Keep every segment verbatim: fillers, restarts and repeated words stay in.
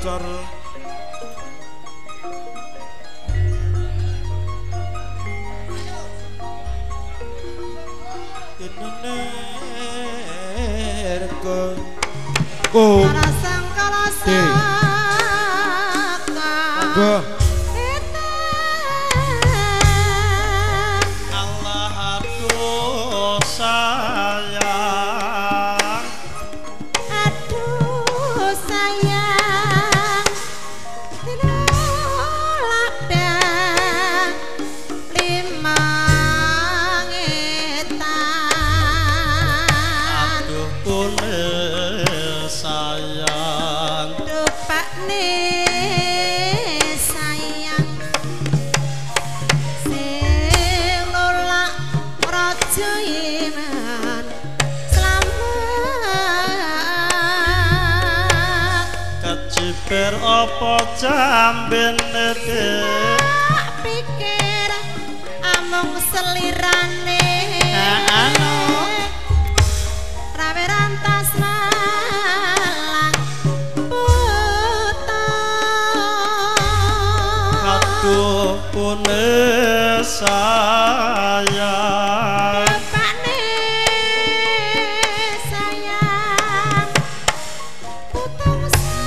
sekar Nerko oh Karasang karasang Monggo Allah aku sayang aduh sayang tinolak dah limang etan aduh pun sayang rupane sayang sing nolak raja iman selamat keciper apa jambene tak pikir amung selirane anu rawe rantas malang buta aduh pun sayang bapakne sayang putung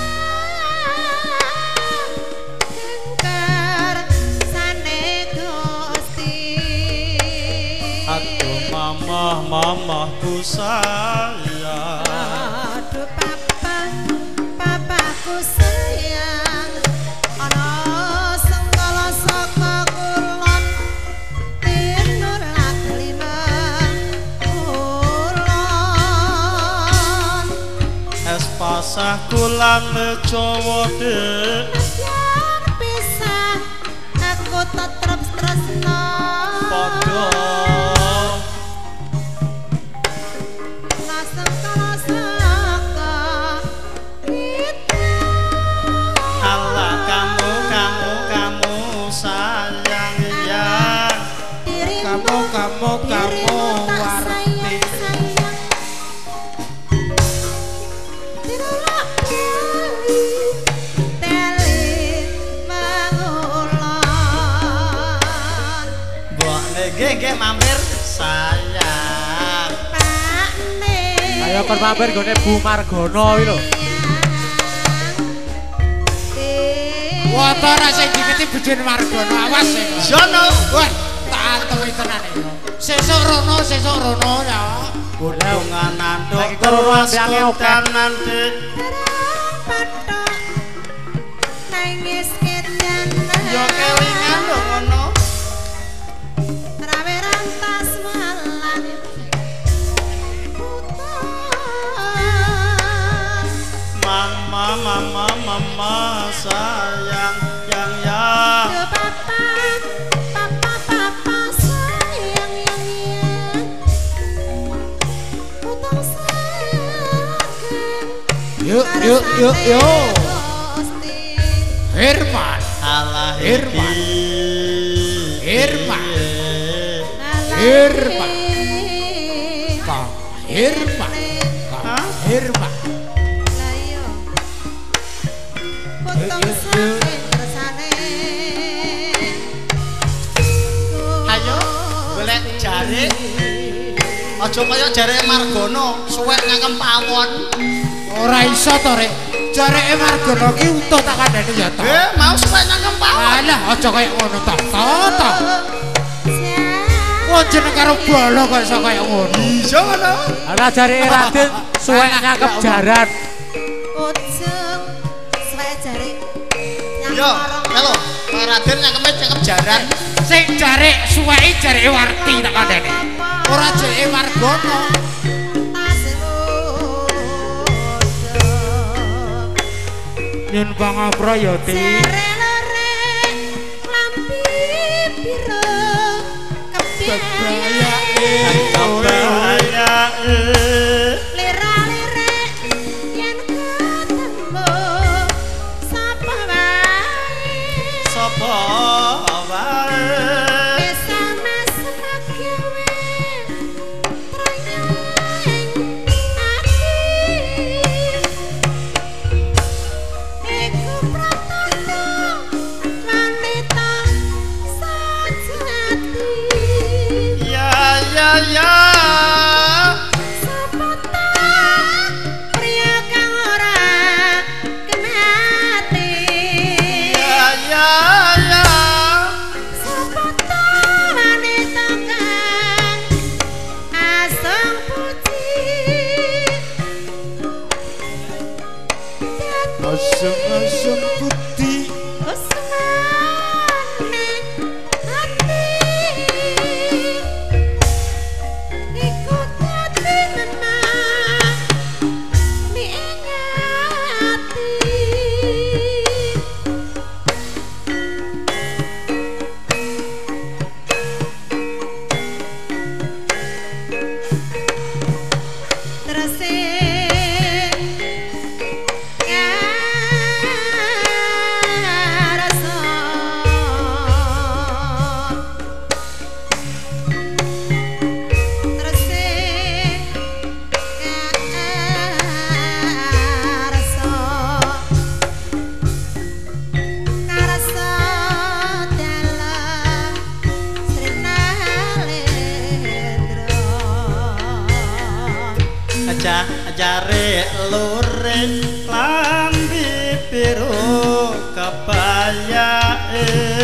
kengker sane Gusti aduh mamah mamahku sayang aduh papa papaku sayang ana senggala saka kulon tinulak limang kulon es pasah kulan Jawa dek yang pisah aku tetep tresno padha laseng kala saka kita Allah kamu kamu kamu sayang ya dirimu kamu kamu kamu dirimu tak warti sayang sayang tinulak teli teli mangulon mbok nggih nggih mampir sayang pakne Ayo kon mampir gone Bu Margono iki lho. Woto ra sing diketi bojone Margono awas e jono wah tak antemi tenan iki sesuk rono sesuk rono ya bodongan nanduk Lagi karo terus ambiange oke. kanan dik patok nangis kedan yo kelingan lho ngono rawe rantas malan mama mama mama sayang yang ya Yo papa papa papa sayang yang yang utang saken yuk yuk yuk yuk Gusti Herman Allah Irman. Irman. Alah, Irman. eh. Kang Herman Kang Herman Lah iya. Potong saking kersane. ayo golek jare aja kaya jare Margono suwek ngangem pawon ora iso to rek jareke Margono ki utuh tak kandhani ya to eh mau suwek ngangem pawon alah aja kaya ngono to to to Siap. wong jeneng karo bolo kok iso kaya ngono iya ngono Ana jare Raden suwek nyangkep jaran. Ujung suwe jare. Yang yo lorong. halo Pak Raden nyangkep nyangkep jaran sing jarek suweki jareke Warti tak kandhani ora jareke Margono nyun pangaprayati bahaya eh sapa wae Iku jare luring lambi biru kebayae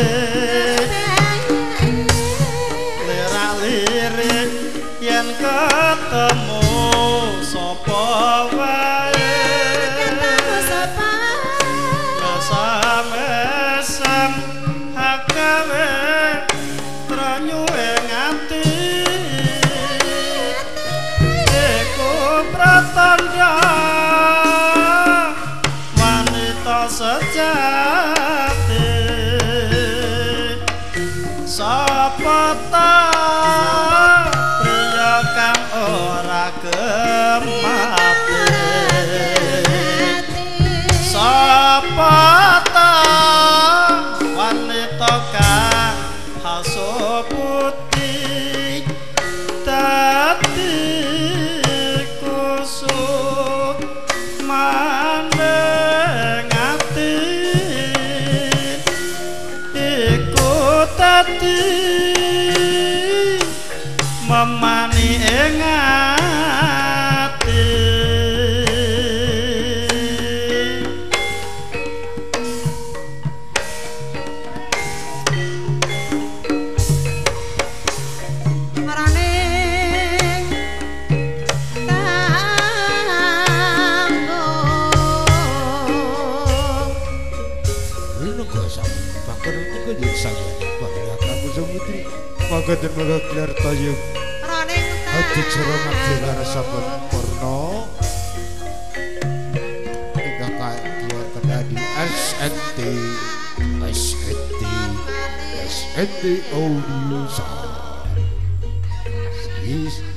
lirik yen ketemu sapa wae mesam-mesam hakawe tranyu ing ati iku pratandha wanita sejati sapa ta priya kang ora kemati sapa ta wanita kang haso putih dadi kusut maneng ati iku dadi memani ing ati maraning tanggung Lu nggak sama bakar itu kan jadi saya bahaya kamu samudri maka dan maka gelar tayung maraning hati cerah hati rasa porno tiga kali dia terjadi S N T S N T S N T audio sound is